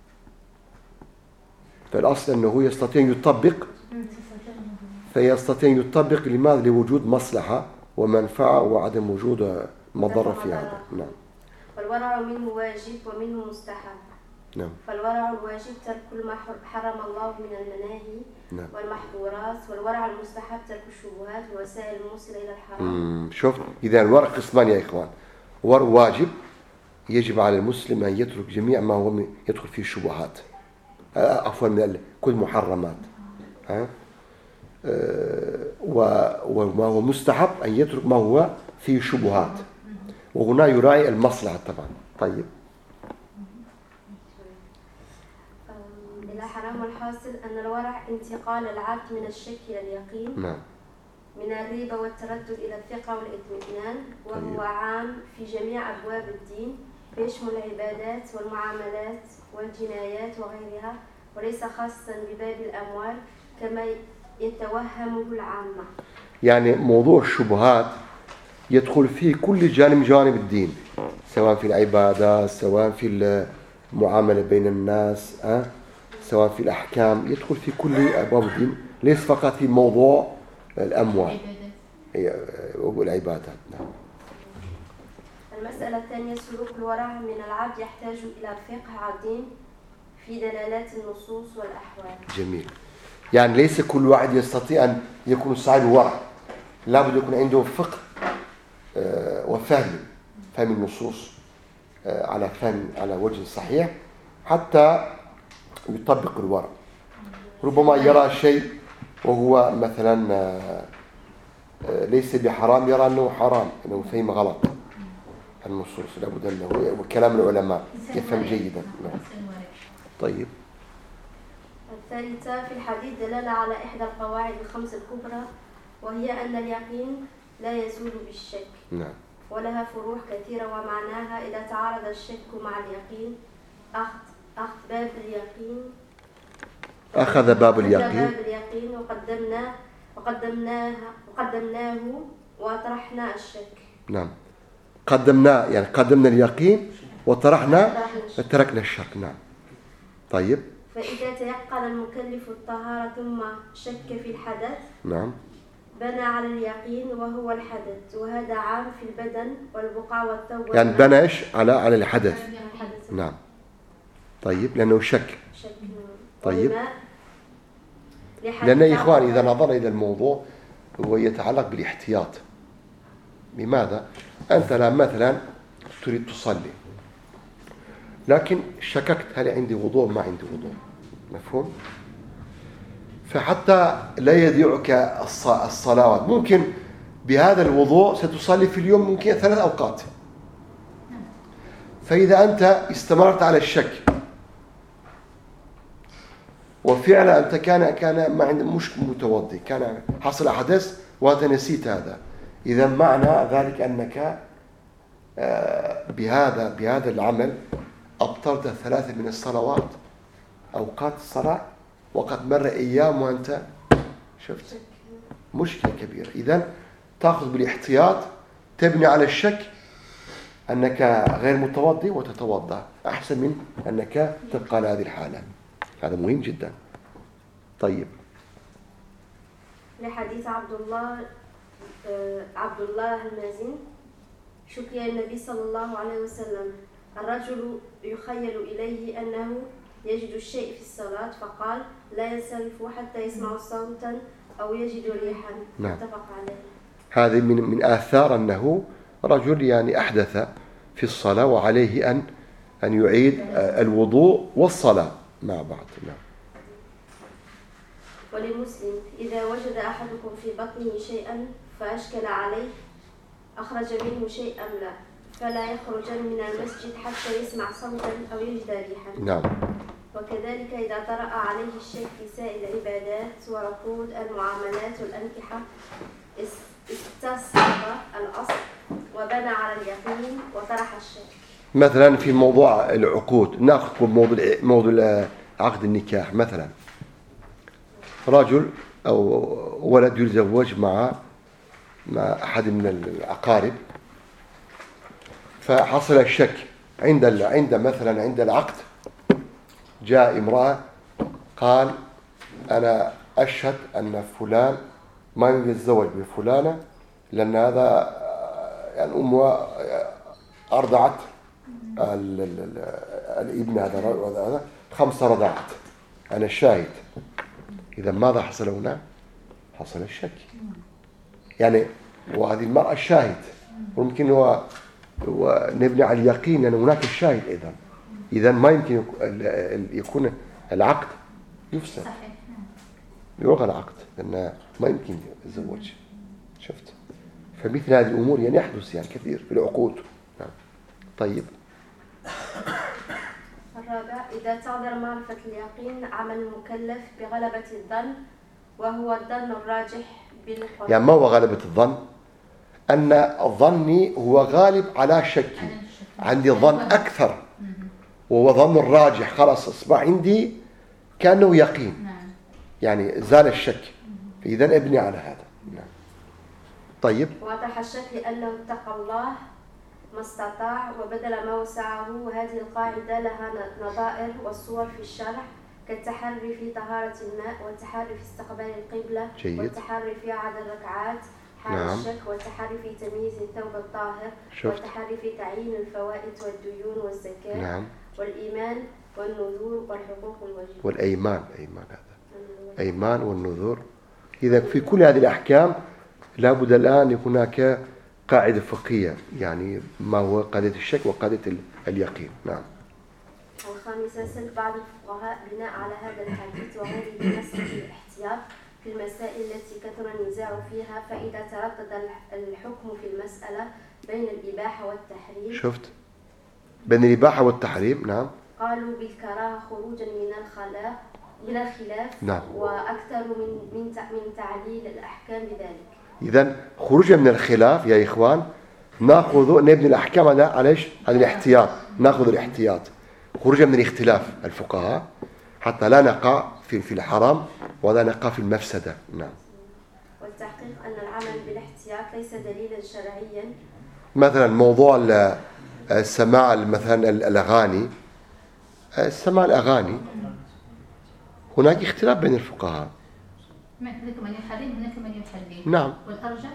فالأصل أنه يستطيع أن يطبق، فيستطيع أن يطبق لماذا؟ لوجود مصلحة ومنفعة وعدم وجود مضرة في هذا. نعم. والورع منه واجب ومنه مستحب. نعم. فالورع الواجب ترك ما حرم الله من المناهي نعم. والمحظورات، والورع المستحب ترك الشبهات والوسائل الموصلة إلى الحرام. امم شوف، إذا الورع قسمان يا إخوان. ورع واجب يجب على المسلم أن يترك جميع ما هو يدخل فيه الشبهات، عفوا من كل محرمات. ها؟ أه وما هو مستحب أن يترك ما هو فيه شبهات، وهنا يراعي المصلحة طبعا. طيب. إلى حرام. والحاصل أن الورع انتقال العبد من الشك إلى اليقين. نعم. من الريبة والتردد إلى الثقة والاطمئنان، وهو طيب. عام في جميع أبواب الدين، فيشمل العبادات والمعاملات والجنايات وغيرها، وليس خاصا بباب الأموال كما يتوهمه العامة. يعني موضوع الشبهات يدخل فيه كل جانب جانب الدين، سواء في العبادة، سواء في المعاملة بين الناس، أه؟ سواء في الأحكام، يدخل في كل أبواب الدين، ليس فقط في موضوع الأموال والعبادات. نعم. المسألة الثانية: سلوك الورع من العبد يحتاج إلى فقه عظيم في دلالات النصوص والأحوال. جميل. يعني ليس كل واحد يستطيع أن يكون صاحب ورع، لابد يكون عنده فقه وفهم فهم النصوص على فهم على وجه صحيح حتى يطبق الورع. ربما يرى شيء وهو مثلا ليس بحرام، يرى أنه حرام، أنه فهم غلط النصوص، لابد أنه وكلام العلماء يفهم جيدا. طيب. الثالثة: في الحديث دلالة على إحدى القواعد الخمس الكبرى، وهي أن اليقين لا يزول بالشك. نعم. ولها فروع كثيرة، ومعناها إذا تعارض الشك مع اليقين أخذ أخذ باب اليقين أخذ باب اليقين باب اليقين وقدمناه وقدمناه وقدمناه وطرحنا الشك. نعم. قدمنا يعني قدمنا اليقين وطرحنا تركنا الشك. نعم. طيب. فإذا تيقن المكلف الطهارة ثم شك في الحدث نعم بنى على اليقين وهو الحدث، وهذا عام في البدن والبقع والثوب. يعني بنى ايش على على الحدث. الحدث. نعم. طيب لأنه شك. شك. طيب. لأن يا إخوان إذا نظرنا إلى الموضوع هو يتعلق بالاحتياط. لماذا؟ أنت الآن مثلا تريد تصلي لكن شككت هل عندي وضوء ما عندي وضوء، مفهوم؟ فحتى لا يضيعك الصلوات ممكن بهذا الوضوء ستصلي في اليوم ممكن ثلاث أوقات. فإذا أنت استمرت على الشك وفعلا أنت كان كان ما عندك مش متوضي، كان حصل حدث وأنت نسيت هذا، إذا معنى ذلك أنك بهذا بهذا العمل أبطلت ثلاثة من الصلوات أوقات الصلاة وقد مر أيام وأنت شفت مشكلة كبيرة. إذن تأخذ بالاحتياط، تبني على الشك أنك غير متوضي وتتوضأ أحسن من أنك تبقى على هذه الحالة. هذا مهم جدا. طيب. لحديث عبد الله عبد الله المازن شكي النبي صلى الله عليه وسلم الرجل يخيل إليه أنه يجد الشيء في الصلاة فقال لا ينصرف حتى يسمع صوتا أو يجد ريحا. نعم. اتفق عليه. هذه من من آثار أنه رجل يعني أحدث في الصلاة وعليه أن أن يعيد الوضوء والصلاة مع بعض. نعم. ولمسلم إذا وجد أحدكم في بطنه شيئا فأشكل عليه أخرج منه شيئا أم لا فلا يخرجن من المسجد حتى يسمع صوتا أو يجد ريحا. نعم. وكذلك إذا طرأ عليه الشك في سائر العبادات وركود المعاملات والأنكحة استصحب الأصل وبنى على اليقين وطرح الشك. مثلا في موضوع العقود ناخذ موضوع موضوع عقد النكاح، مثلا رجل أو ولد يتزوج مع مع أحد من الأقارب فحصل الشك عند عند مثلا عند العقد جاء امرأة قال أنا أشهد أن فلان ما يتزوج بفلانة لأن هذا يعني أمها أرضعت الابن هذا خمس رضعات أنا الشاهد. إذا ماذا حصل هنا؟ حصل الشك يعني وهذه المرأة الشاهد وممكن هو ونبني على اليقين أن هناك الشاهد أيضا. إذا ما يمكن يكون العقد يفسد يلغى العقد لأن ما يمكن الزواج. شفت؟ فمثل هذه الأمور يعني يحدث يعني كثير في العقود. نعم. طيب. الرابع إذا تعذر معرفة اليقين عمل المكلف بغلبة الظن وهو الظن الراجح بالقرآن. يعني ما هو غلبة الظن؟ أن ظني هو غالب على شكي، عندي ظن أكثر وهو ظن الراجح، خلاص أصبح عندي كأنه يقين يعني زال الشك، فإذا ابني على هذا. نعم. طيب. وطرح الشك لأنه اتقى الله ما استطاع وبذل ما وسعه، وهذه القاعدة لها نظائر والصور في الشرع كالتحري في طهارة الماء والتحري في استقبال القبلة جيد. والتحري في عدد الركعات حال نعم. الشك والتحري في تمييز الثوب الطاهر شفت. والتحري في تعيين الفوائد والديون والزكاة. نعم. والإيمان والنذور والحقوق والواجبات. والأيمان أيمان هذا أيمان والنذور. إذا في كل هذه الأحكام لابد الآن يكون هناك قاعدة فقهية يعني ما هو قاعدة الشك وقاعدة اليقين. نعم. الخامسة سلب بعض الفقهاء بناء على هذا الحديث وهذه مسألة الاحتياط في المسائل التي كثر النزاع فيها، فإذا تردد الحكم في المسألة بين الإباحة والتحريم. شفت؟ بين الإباحة والتحريم. نعم. قالوا بالكراهة خروجا من الخلاف من الخلاف. نعم. وأكثر من من من تعليل الأحكام بذلك. إذن خروجا من الخلاف يا إخوان نأخذ نبني الأحكام على على على الاحتياط، نأخذ الاحتياط خروجا من الاختلاف الفقهاء حتى لا نقع في في الحرام ولا نقع في المفسدة. نعم. والتحقيق أن العمل بالاحتياط ليس دليلا شرعيا مثلا موضوع السماع مثلا الأغاني، السماع الأغاني هناك اختلاف بين الفقهاء. هناك من يحرم هناك من يحلل. نعم. والأرجح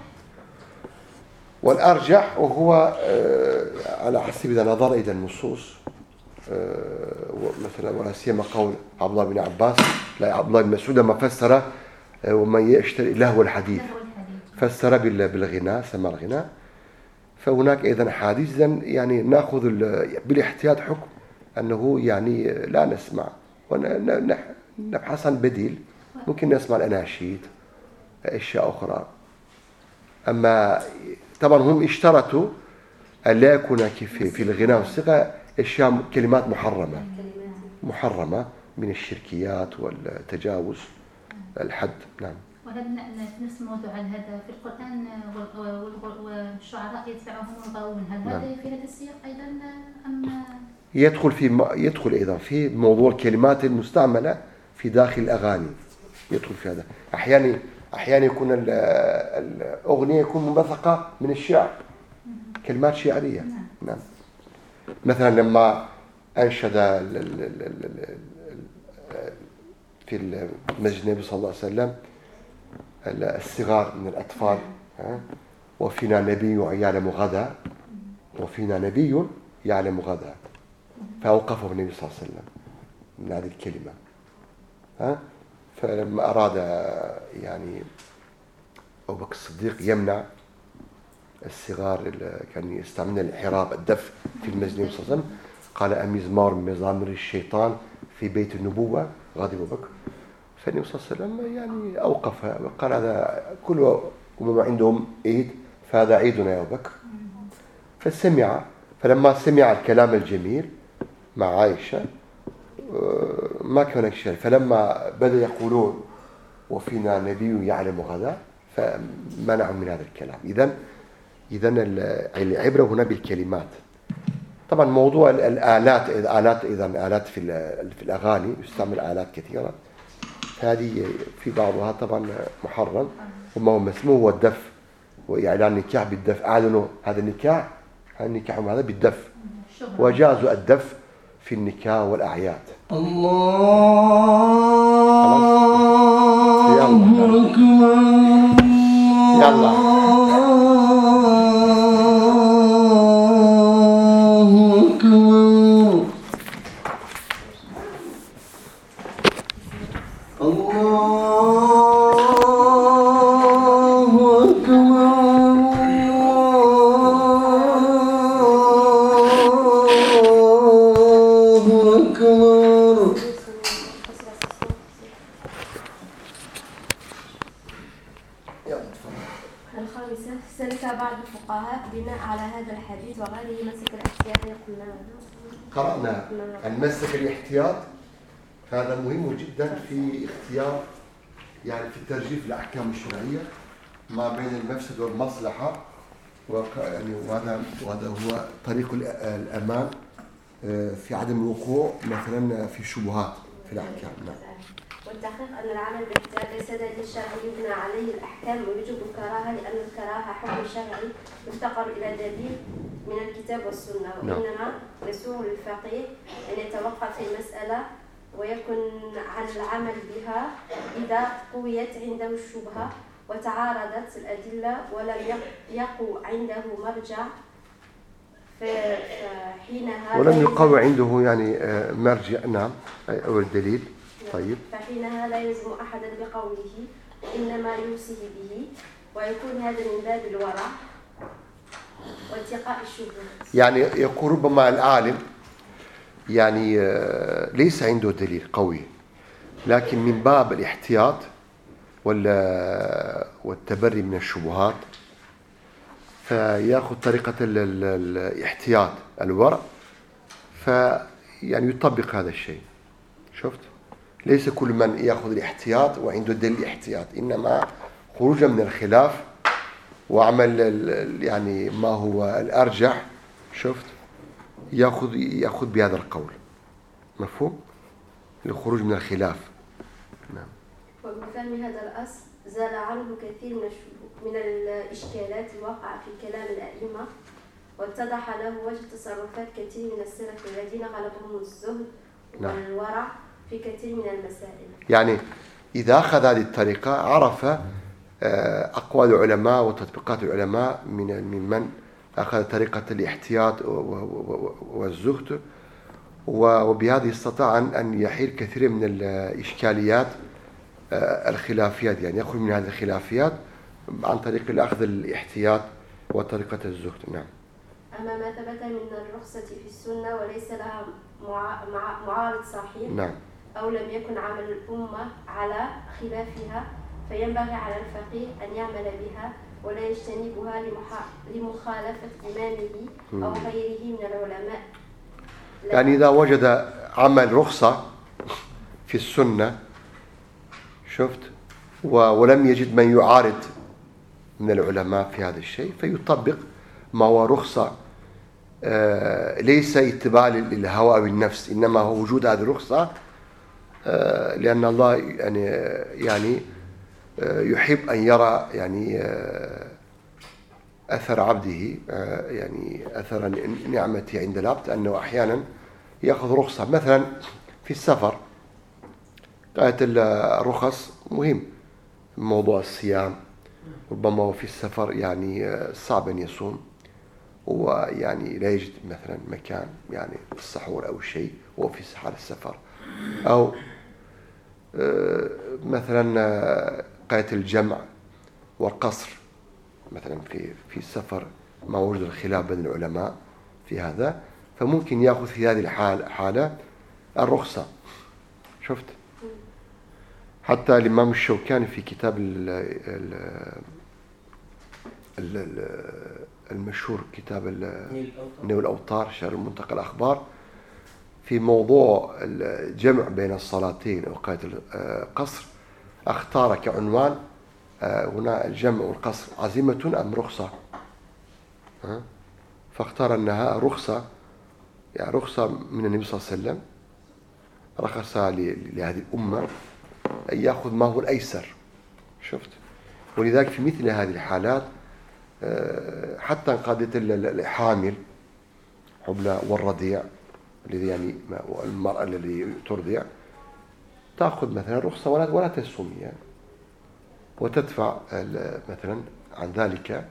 والأرجح وهو على حسب إذا نظر إلى النصوص، مثلا ولا سيما قول عبد الله بن عباس، لا عبد الله بن مسعود لما فسر ومن يشتري لهو الحديث فسر بالغناء، سماع الغناء. فهناك أيضا حديث يعني نأخذ بالاحتياط حكم أنه يعني لا نسمع ونبحث عن بديل، ممكن نسمع الأناشيد أشياء أخرى. أما طبعا هم اشترطوا أن لا يكون كيف في الغناء والصيغة أشياء كلمات محرمة محرمة من الشركيات والتجاوز الحد. نعم. وهذا نفس الموضوع، هل هذا في القرآن والشعراء يتبعهم الغاوون، هل هذا في هذا السياق أيضا أم يدخل في يدخل أيضا في موضوع الكلمات المستعملة في داخل الأغاني، يدخل في هذا. أحيانا أحيانا يكون الأغنية يكون منبثقة من الشعر، كلمات شعرية. نعم. مثلا لما أنشد في مسجد النبي صلى الله عليه وسلم الصغار من الأطفال، وفينا نبي يعلم غدا، وفينا نبي يعلم غدا، فأوقفه النبي صلى الله عليه وسلم من هذه الكلمة. ها؟ فلما أراد يعني أبو بكر الصديق يمنع الصغار كان يستعملون الحراب الدف في المسجد النبي صلى الله عليه وسلم، قال أمزمار من مزامير الشيطان في بيت النبوة، غضب أبو بكر. فالنبي صلى الله عليه وسلم يعني أوقفها وقال هذا كل أمم عندهم عيد، فهذا عيدنا يا أبو بكر. فسمع، فلما سمع الكلام الجميل مع عائشة ما كان هناك شيء، فلما بدأ يقولون وفينا نبي يعلم غدا فمنعوا من هذا الكلام. إذن إذن العبرة هنا بالكلمات. طبعا موضوع الآلات، آلات إذن آلات في في الأغاني يستعمل آلات كثيرة، هذه في بعضها طبعا محرم، وما هو مسموح هو الدف، وإعلان النكاح بالدف، أعلنوا هذا النكاح، النكاح هذا بالدف، وجازوا الدف في النكاح والأعياد. الله أكبر. يلا وغيره مسك الاحتياط يقولنا قرأنا المسك الاحتياط، هذا مهم جدا في اختيار يعني في ترجيح الأحكام الشرعية ما بين المفسد والمصلحة، يعني وهذا وهذا هو طريق الأمان في عدم الوقوع مثلا في شبهات في الأحكام. نعم. والتحقيق أن العمل بالاحتياط ليس دليل شرعي يبنى عليه الأحكام ويوجب الكراهة، لأن الكراهة حكم شرعي يفتقر إلى دليل من الكتاب والسنة، وإنما يسوغ للفقيه أن يتوقف في المسألة ويكون عن العمل بها إذا قويت عنده الشبهة وتعارضت الأدلة ولم يقو عنده مرجع، فحينها ولم يقوى عنده يعني مرجع. نعم. أو الدليل. طيب. فحينها لا يلزم أحدا بقوله، إنما يوصيه به، ويكون هذا من باب الورع واتقاء الشبهات. يعني يقول ربما العالم يعني ليس عنده دليل قوي، لكن من باب الاحتياط والتبري من الشبهات فيأخذ طريقة الاحتياط الورع، فيعني يطبق هذا الشيء. شفت؟ ليس كل من يأخذ الاحتياط وعنده دليل الاحتياط، إنما خروجا من الخلاف وعمل يعني ما هو الأرجح. شفت؟ يأخذ يأخذ بهذا القول. مفهوم؟ الخروج من الخلاف. نعم. وبفهم هذا الأصل زال عنه كثير من من الإشكالات الواقعة في كلام الأئمة واتضح له وجه تصرفات كثير من السلف الذين غلبهم الزهد نعم. والورع في كثير من المسائل. يعني إذا أخذ هذه الطريقة عرف أقوال العلماء وتطبيقات العلماء من من أخذ طريقة الاحتياط والزهد، وبهذه استطاع أن يحيل كثير من الإشكاليات الخلافيات، يعني يخرج من هذه الخلافيات عن طريق الأخذ الاحتياط وطريقة الزهد. نعم. أما ما ثبت من الرخصة في السنة وليس لها معارض صحيح، نعم. أو لم يكن عمل الأمة على خلافها، فينبغي على الفقيه أن يعمل بها ولا يجتنبها لمخالفة إمامه أو غيره من العلماء. يعني إذا وجد عمل رخصة في السنة شفت ولم يجد من يعارض من العلماء في هذا الشيء فيطبق ما هو رخصة، آه ليس اتباع للهوى بالنفس، إنما هو وجود هذه الرخصة آه لأن الله يعني يعني آه يحب أن يرى يعني آه أثر عبده، آه يعني أثر نعمته عند العبد، أنه أحيانا يأخذ رخصة مثلا في السفر. قالت الرخص مهم، موضوع الصيام ربما هو في السفر يعني صعب أن يصوم، ويعني لا يجد مثلا مكان يعني السحور أو شيء وهو في حال السفر، أو مثلا قالت الجمع والقصر مثلا في في السفر ما وجد الخلاف بين العلماء في هذا، فممكن يأخذ في هذه الحالة حالة الرخصة. شفت؟ حتى الإمام الشوكاني في كتاب ال ال المشهور كتاب نيل الأوطار شرح المنتقى الأخبار في موضوع الجمع بين الصلاتين أو قراءة القصر اختار كعنوان هنا الجمع والقصر عزيمة أم رخصة، فاختار أنها رخصة، يعني رخصة من النبي صلى الله عليه وسلم، رخص لهذه الأمة أن يأخذ ما هو الأيسر. شفت؟ ولذلك في مثل هذه الحالات حتى قضية الحامل حبلى والرضيع الذي يعني المرأة الذي ترضع تأخذ مثلا رخصة ولا ولا تصوم يعني، وتدفع مثلا عن ذلك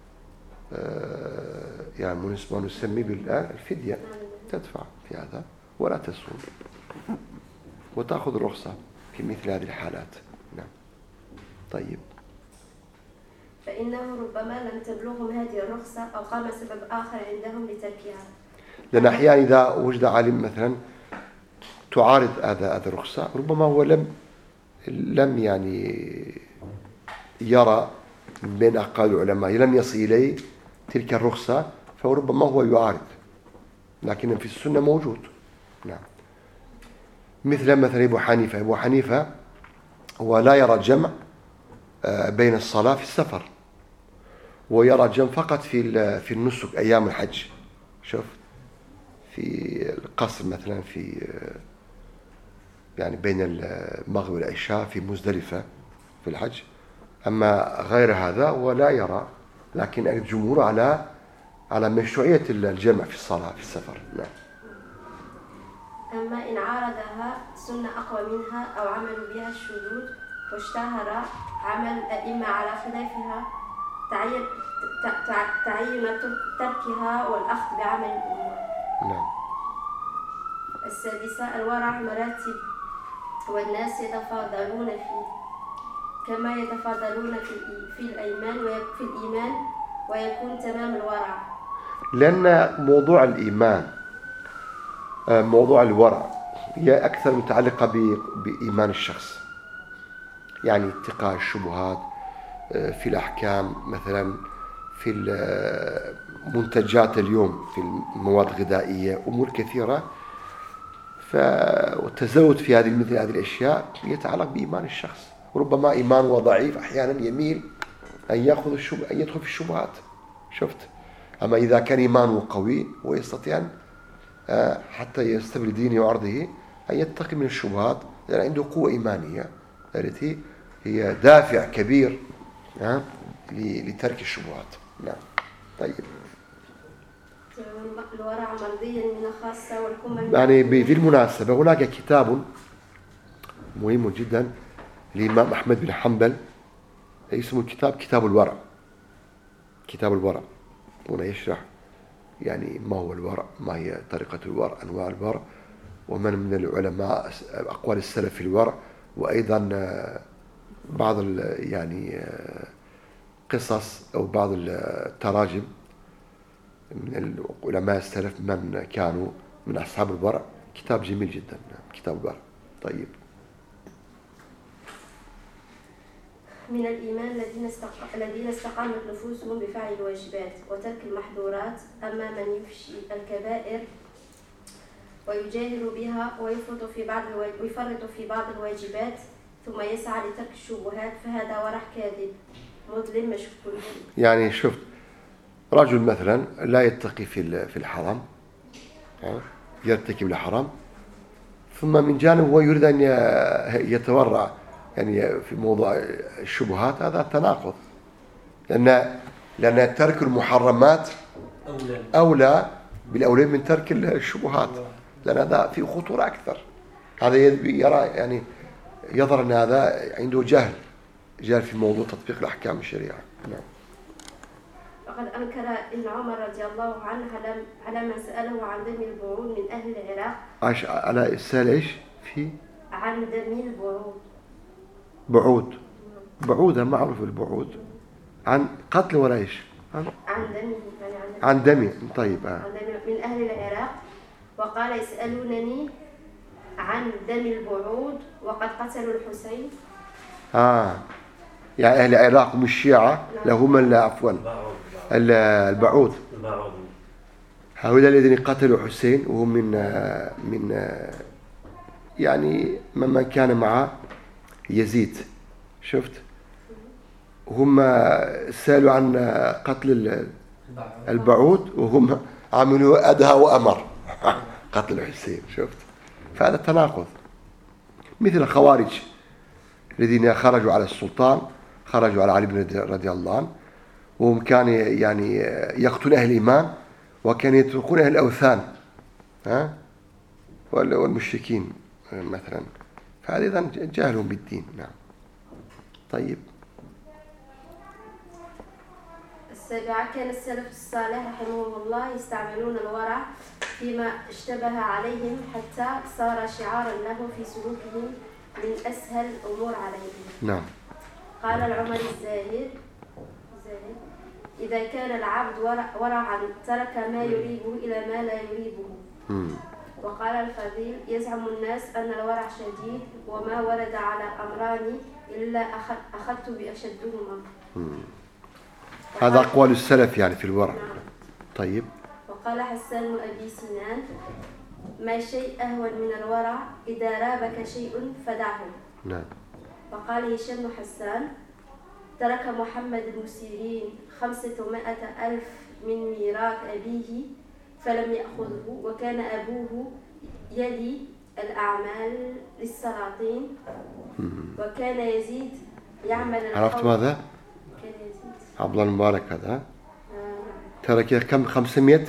يعني ما نسمي بالفدية، تدفع في هذا ولا تصوم وتأخذ الرخصة في مثل هذه الحالات. نعم. طيب. فإنه ربما لم تبلغهم هذه الرخصة أو قام سبب آخر عندهم لتركها. لأن أحيانا إذا وجد عالم مثلا تعارض هذا هذه الرخصة، ربما هو لم لم يعني يرى بين أقوال العلماء، لم يصل إليه تلك الرخصة، فربما هو يعارض، لكن في السنة موجود. نعم. مثل مثلا أبو حنيفة أبو حنيفة هو لا يرى الجمع بين الصلاة في السفر، ويرى الجمع فقط في في النسك أيام الحج. شوف في القصر مثلا في يعني بين المغرب والعشاء في مزدلفة في الحج، أما غير هذا ولا يرى، لكن الجمهور على على مشروعية الجمع في الصلاة في السفر. نعم. أما إن عارضها سنة أقوى منها أو عملوا بها الشذوذ واشتهر عمل الأئمة على خلافها تعين تعين تركها والأخذ بعمل الأمور. نعم. السادسة الورع مراتب، والناس يتفاضلون فيه كما يتفاضلون في في الإيمان وفي الإيمان ويكون تمام الورع. لأن موضوع الإيمان موضوع الورع هي أكثر متعلقة بإيمان الشخص، يعني اتقاء الشبهات في الأحكام مثلا في منتجات اليوم في المواد الغذائية أمور كثيرة، فالتزود في هذه مثل هذه الأشياء يتعلق بإيمان الشخص، وربما إيمانه ضعيف أحيانا يميل أن يأخذ الشبه أن يدخل في الشبهات. شفت؟ أما إذا كان إيمانه قوي ويستطيع حتى يستبرئ دينه وعرضه أن يتقي من الشبهات، لأن عنده قوة إيمانية التي هي دافع كبير لترك الشبهات. نعم. طيب. الورع مرضيا من الخاصة والكمل. يعني بذي المناسبة هناك كتاب مهم جدا للإمام أحمد بن حنبل اسمه كتاب كتاب الورع. كتاب الورع هنا يشرح يعني ما هو الورع، ما هي طريقة الورع، أنواع الورع، ومن من العلماء أقوال السلف في الورع، وأيضا بعض يعني قصص أو بعض التراجم من العلماء السلف من كانوا من أصحاب الورع. كتاب جميل جدا كتاب الورع. طيب. من الإيمان الذين الذين استقامت نفوسهم بفعل الواجبات وترك المحظورات، أما من يفشي الكبائر ويجاهر بها ويفرط في بعض ويفرط في بعض الواجبات ثم يسعى لترك الشبهات فهذا ورع كاذب مظلم مشكوك. يعني شفت رجل مثلا لا يتقي في في الحرام، يرتكب الحرام، ثم من جانب هو يريد أن يتورع يعني في موضوع الشبهات. هذا تناقض، لأن لأن ترك المحرمات أولى بالأولى من ترك الشبهات، لأن هذا في خطورة أكثر. هذا يرى يعني يظهر أن هذا عنده جهل جهل في موضوع تطبيق الأحكام الشريعة. نعم. وقد أنكر ابن عمر رضي الله عنه على من سأله عن دم البعوض من أهل العراق. عاش على السؤال إيش في؟ عن دم البعوض. بعود. بعود معروف البعود. عن قتل ولا إيش؟ عن عن دمه يعني عن دمه. طيب. آه. عن دم من أهل العراق، وقال يسألونني عن دم البعوض وقد قتلوا الحسين. آه يعني أهل العراق مش الشيعة لهم عفوا البعوض. هؤلاء الذين قتلوا حسين وهم من من يعني ممن كان مع يزيد. شفت هم سألوا عن قتل البعوض وهم عملوا أدهى وأمر قتل الحسين. شفت فهذا تناقض، مثل الخوارج الذين خرجوا على السلطان، خرجوا على علي بن رضي الله عنه، وهم كانوا يعني يقتلون أهل الإيمان وكانوا يتركون أهل الأوثان ها والمشركين مثلا. فهذا أيضا جهلهم بالدين. نعم. طيب. السابعة كان السلف الصالح رحمهم الله يستعملون الورع فيما اشتبه عليهم حتى صار شعارا له في سلوكهم من أسهل الأمور عليهم. نعم. قال العمري الزاهد إذا كان العبد ورعا ترك ما يريبه إلى ما لا يريبه. مم. وقال الفضيل يزعم الناس أن الورع شديد وما ورد على أمران إلا أخذت بأشدهما. هذا أقوال السلف يعني في الورع. نعم. طيب. وقال حسان بن أبي سنان ما شيء أهون من الورع إذا رابك شيء فدعه. نعم. وقال هشام بن حسان ترك محمد بن سيرين خمسة ومائة ألف من ميراث أبيه فلم يأخذه، وكان أبوه يلي الأعمال للسلاطين، وكان يزيد يعمل الحول. عرفت ماذا؟ كان يزيد عبد الله المبارك هذا آه. ترك كم؟ خمسمائة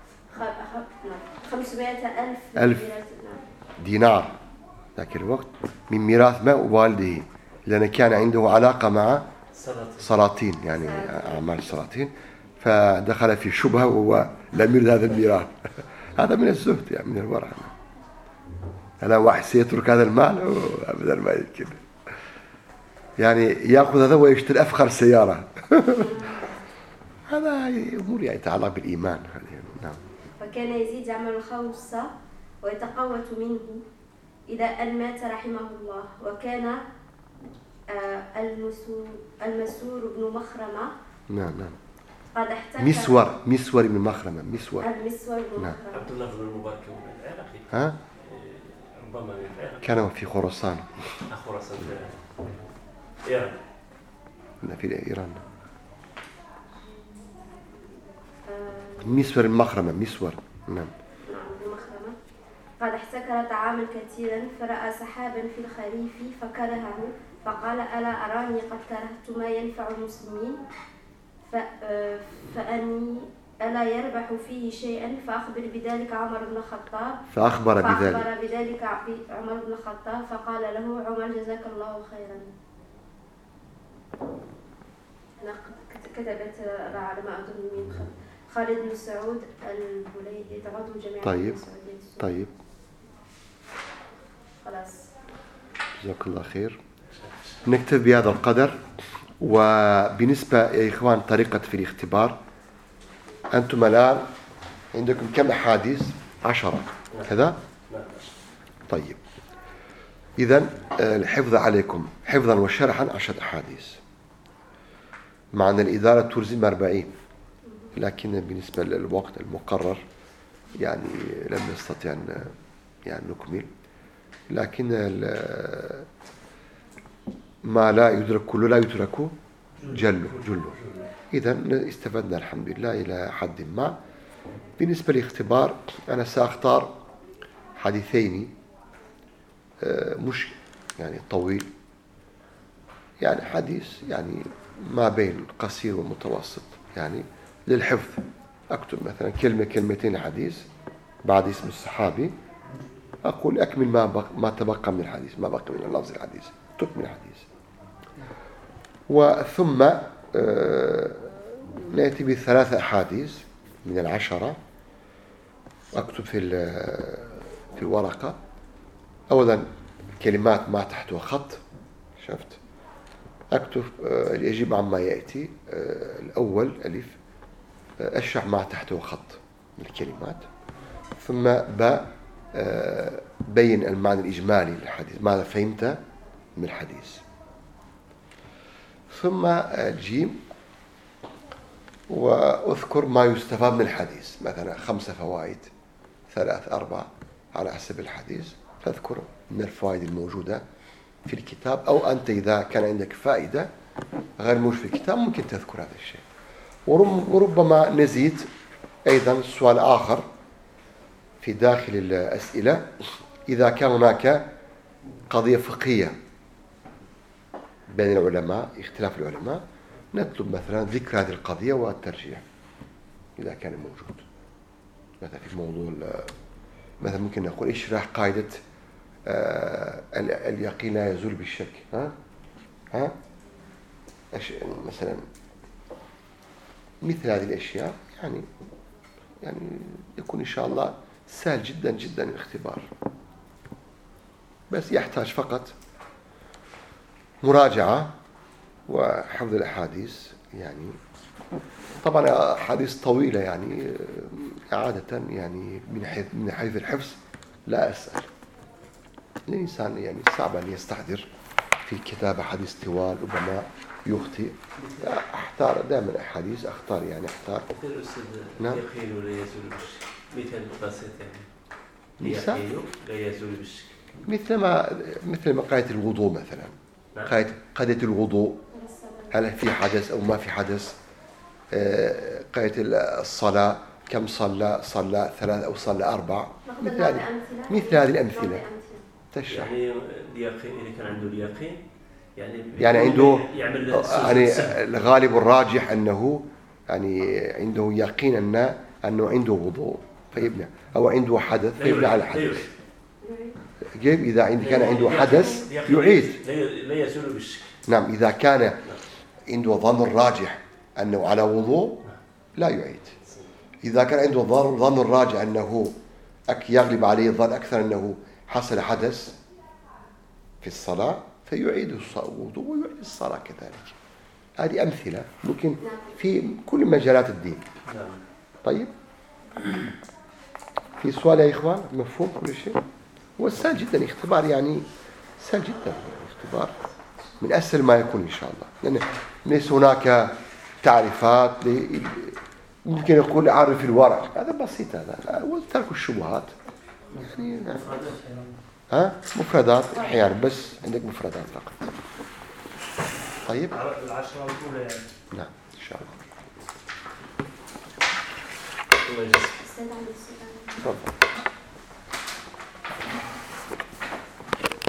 خمسمائة ألف ألف دينار ذاك الوقت من ميراث ما والده، لأن كان عنده علاقة مع سلاطين يعني أعمال السلاطين، فدخل في شبهة وهو لم يرد هذا الميراث. هذا من الزهد يعني من الورع. أنا واحد سيترك هذا المال أبدا ما يمكن، يعني يأخذ هذا ويشتري أفخر سيارة. هذا أمور يعني يتعلق بالإيمان. نعم. وكان يزيد يعمل الخوصة ويتقوت منه إلى أن مات رحمه الله. وكان آه المسور, المسور بن مخرمة. نعم نعم. قد احتكر مسور مسور بن مخرمة مسور. المسور بن نعم. مخرمة. عبد الله بن المبارك من العراقي. ها؟ ربما من العراق. كان في خراسان. خراسان في إيران. لا في إيران. مسور المخرمة مسور. نعم. نعم المخرمة. قد احتكر طعاما كثيرا فرأى سحابا في الخريف فكرهه، فقال ألا أراني قد كرهت ما ينفع المسلمين فأني ألا يربح فيه شيئا فأخبر بذلك عمر بن الخطاب فأخبر بذلك فأخبر بذلك عمر بن الخطاب فقال له عمر جزاك الله خيرا. كتبت على ما أظن من خالد بن سعود البليدي عضو جمعية طيب السعودية. طيب خلاص جزاك الله خير. نكتب بهذا القدر. وبالنسبة يا إخوان طريقة في الاختبار، أنتم الآن عندكم كم أحاديث؟ عشرة كذا؟ طيب إذن الحفظ عليكم حفظا وشرحا عشرة أحاديث، مع أن الإدارة تلزم أربعين، لكن بالنسبة للوقت المقرر يعني لم نستطيع أن يعني نكمل، لكن ما لا يدرك كله لا يترك جله جله. إذن استفدنا الحمد لله إلى حد ما. بالنسبة للاختبار أنا سأختار حديثين مش يعني طويل، يعني حديث يعني ما بين قصير ومتوسط يعني للحفظ. أكتب مثلا كلمة كلمتين حديث بعد اسم الصحابي، أقول أكمل ما بق ما تبقى من الحديث، ما بقى من لفظ الحديث تكمل الحديث. وثم آه نأتي بثلاثة أحاديث من العشرة أكتب في في الورقة. أولا كلمات ما تحتها خط، شفت أكتب آه يجب عما يأتي. آه الأول ألف آه أشرح ما تحته خط من الكلمات، ثم باء آه بين المعنى الإجمالي للحديث، ماذا فهمت من الحديث، ثم الجيم وأذكر ما يستفاد من الحديث، مثلا خمسة فوائد ثلاث أربع على حسب الحديث، تذكر من الفوائد الموجودة في الكتاب، أو أنت إذا كان عندك فائدة غير موجودة في الكتاب ممكن تذكر هذا الشيء. وربما نزيد أيضا سؤال آخر في داخل الأسئلة إذا كان هناك قضية فقهية بين العلماء، اختلاف العلماء، نطلب مثلا ذكر هذه القضية والترجيح إذا كان موجود. مثلا في موضوع مثلا ممكن نقول اشرح قاعدة آه اليقين لا يزول بالشك، ها ها مثلا مثل هذه الأشياء، يعني يعني يكون إن شاء الله سهل جدا جدا الاختبار، بس يحتاج فقط مراجعة وحفظ الأحاديث. يعني طبعا أحاديث طويلة يعني عادة يعني من حيث من حيث الحفظ لا أسأل، الإنسان يعني صعب أن يستحضر في كتاب حديث طوال، ربما يخطئ. أختار دائما أحاديث، أختار يعني أختار نعم يقين ولا يزول بالشك، مثل بسيط يعني يقين لا يزول بالشك، مثل ما مثل ما قاعدة الوضوء مثلا، قاعدة قاعدة الوضوء هل في حدث أو ما في حدث، قاعدة الصلاة كم صلى صلى ثلاث أو صلى أربع، مثل هذه مثل هذه الأمثلة تشرح. يعني اليقين اللي كان عنده اليقين يعني يعني عنده يعني الغالب الراجح أنه يعني عنده يقين أن أنه عنده وضوء فيبنى، أو عنده حدث فيبنى على حدث. كيف إذا عند كان عنده حدث يعيد لا يزول بالشك. نعم إذا كان عنده ظن الراجح أنه على وضوء لا يعيد. إذا كان عنده ظن الراجح أنه يغلب عليه الظن أكثر أنه حصل حدث في الصلاة فيعيد الوضوء ويعيد الصلاة كذلك. هذه أمثلة ممكن في كل مجالات الدين. طيب في سؤال يا إخوان؟ مفهوم كل شيء؟ هو سهل جدا اختبار، يعني سهل جدا اختبار من أسهل ما يكون إن شاء الله، لأن ليس هناك تعريفات ممكن يقول عارف الورق، هذا بسيط، هذا وترك الشبهات يعني ها مفردات أحيانا بس عندك مفردات فقط. طيب العشرة الأولى يعني نعم إن شاء الله. الله يجزاك. تفضل.